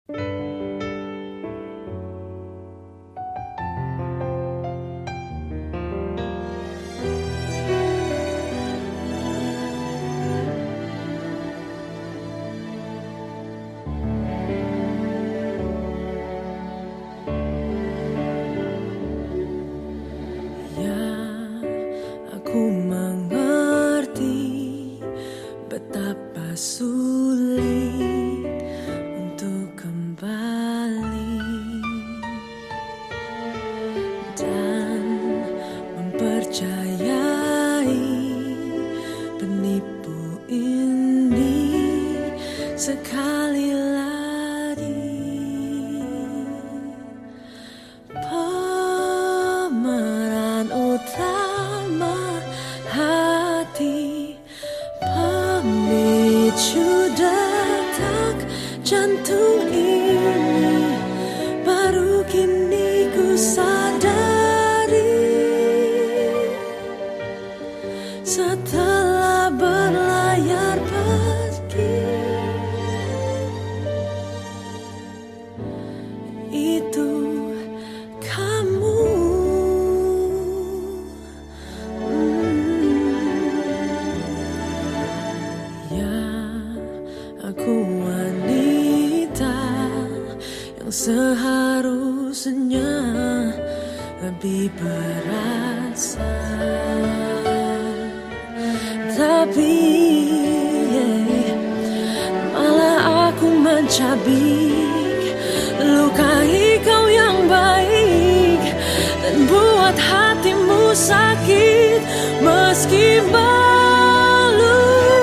Aku mengerti betapa sulit untuk kembali dan mempercayai penipu ini sekali lagi. Pemeran utama hati, pemicu detak jantung ini, baru kini ku sadari. Setelah berlayar pergi, itu kamu. Aku wanita yang seharusnya lebih berasa, tapi malah aku mencabik, lukai kau yang baik dan buat hatimu sakit. Meski malu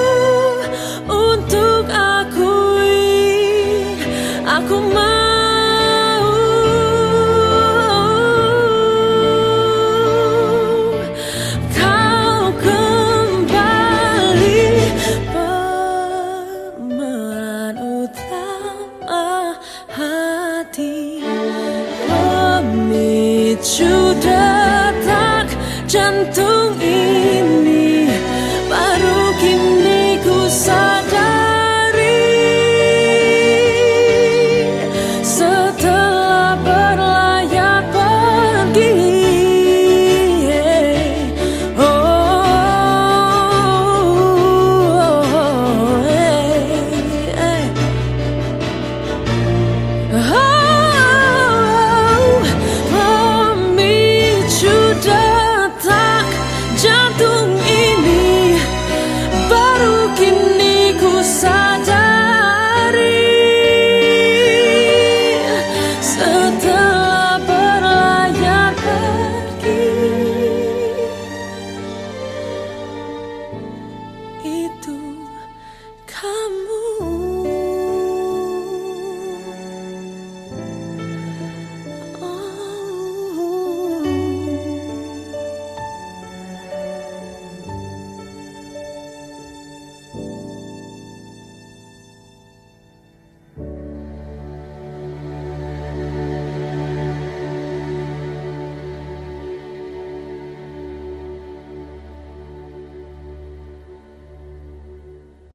untuk akui, aku mau kau kembali. Pemeran utama hati, pemicu detak jantung ini, baru kini ku sadari. Setelah berlayar pergi, pemicu detak jantung ini, baru kini ku sadar.